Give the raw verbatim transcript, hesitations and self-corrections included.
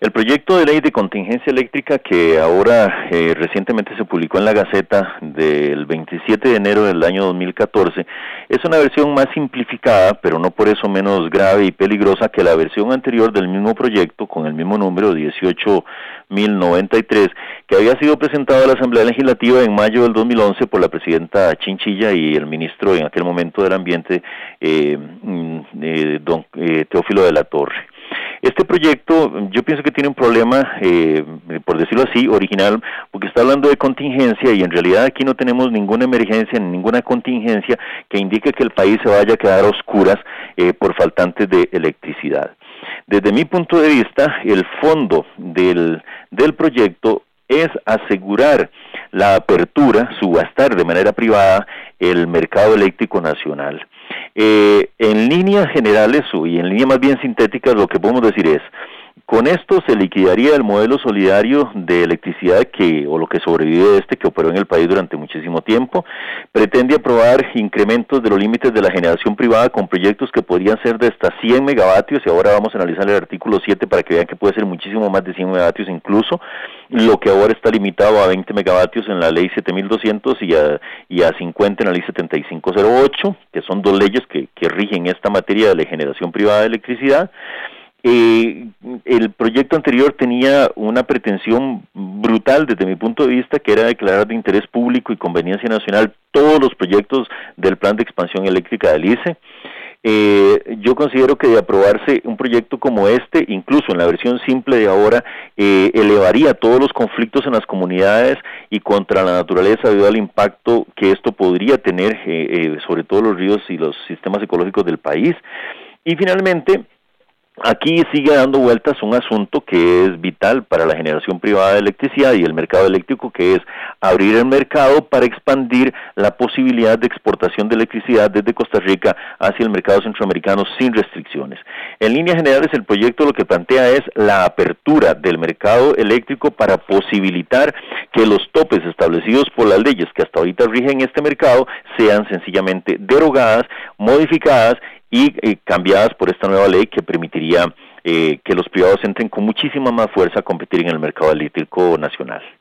El proyecto de ley de contingencia eléctrica que ahora eh, recientemente se publicó en la Gaceta del veintisiete de enero del año dos mil catorce es una versión más simplificada, pero no por eso menos grave y peligrosa que la versión anterior del mismo proyecto con el mismo número dieciocho mil noventa y tres que había sido presentado a la Asamblea Legislativa en mayo del dos mil once por la presidenta Chinchilla y el ministro en aquel momento del Ambiente, eh, eh, don eh, Teófilo de la Torre. Este proyecto yo pienso que tiene un problema, eh, por decirlo así, original, porque está hablando de contingencia y en realidad aquí no tenemos ninguna emergencia, ninguna contingencia que indique que el país se vaya a quedar a oscuras eh, por faltantes de electricidad. Desde mi punto de vista, el fondo del, del proyecto es asegurar la apertura, subastar de manera privada el mercado eléctrico nacional. Eh, en líneas generales y en líneas más bien sintéticas lo que podemos decir es, con esto se liquidaría el modelo solidario de electricidad que, o lo que sobrevive de este, que operó en el país durante muchísimo tiempo. Pretende aprobar incrementos de los límites de la generación privada con proyectos que podrían ser de hasta cien megavatios, y ahora vamos a analizar el artículo siete para que vean que puede ser muchísimo más de cien megavatios incluso, lo que ahora está limitado a veinte megavatios en la ley siete mil doscientos y a, y a cincuenta en la ley setenta y cinco cero ocho, que son dos leyes que, que rigen esta materia de la generación privada de electricidad. Eh, el proyecto anterior tenía una pretensión brutal desde mi punto de vista, que era declarar de interés público y conveniencia nacional todos los proyectos del plan de expansión eléctrica del I C E. Eh, yo considero que de aprobarse un proyecto como este, incluso en la versión simple de ahora, eh, elevaría todos los conflictos en las comunidades y contra la naturaleza debido al impacto que esto podría tener eh, eh, sobre todo los ríos y los sistemas ecológicos del país. Y finalmente, aquí sigue dando vueltas un asunto que es vital para la generación privada de electricidad y el mercado eléctrico, que es abrir el mercado para expandir la posibilidad de exportación de electricidad desde Costa Rica hacia el mercado centroamericano sin restricciones. En líneas generales, el proyecto lo que plantea es la apertura del mercado eléctrico para posibilitar que los topes establecidos por las leyes que hasta ahorita rigen este mercado sean sencillamente derogadas, modificadas y eh, cambiadas por esta nueva ley que permitiría eh, que los privados entren con muchísima más fuerza a competir en el mercado eléctrico nacional.